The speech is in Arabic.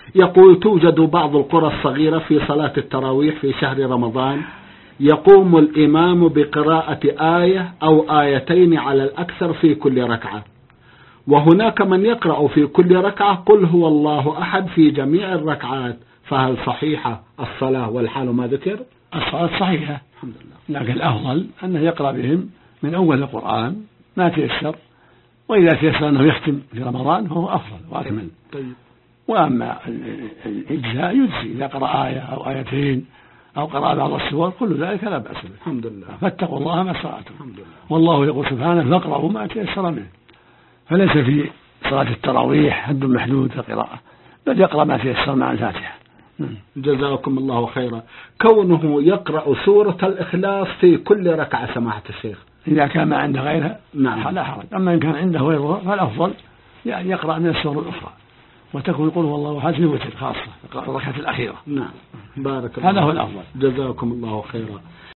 يقول توجد بعض القرى الصغيرة في صلاة التراويح في شهر رمضان يقوم الإمام بقراءة آية أو آيتين على الأكثر في كل ركعة، وهناك من يقرأ في كل ركعة قل هو الله أحد في جميع الركعات، فهل صحيحة الصلاة والحال ما ذكر؟ الصلاة صحيحة الحمد لله، لكن الأفضل أنه يقرأ بهم من أول القرآن ما تيسر، وإذا تيسر أنه يختم في رمضان فهو أفضل وأكمل. طيب. وأما الإجزاء يجزي إذا قرأ آية أو آيتين أو قرأ بعض السور كل ذلك لا بأس به. الحمد لله. فاتقوا الله ما استطعتم. والله يقول سبحانه فاقرأوا ما تيسر منه، فليس في صلاة التراويح حد محدود في القراءة، بل يقرأ ما تيسر مع الفاتحة. جزاكم الله خيرا. كونه يقرأ سورة الإخلاص في كل ركعة سماحة الشيخ إذا كان ما عنده غيرها نعم لا حرج، أما إن كان عنده غيرها فالأفضل يعني يقرأ من السور الأخرى، وتكون يقول والله أحد في الوتر خاصة الركعة الأخيرة. نعم بارك الله. هذا هو الأفضل. جزاكم الله خيرا.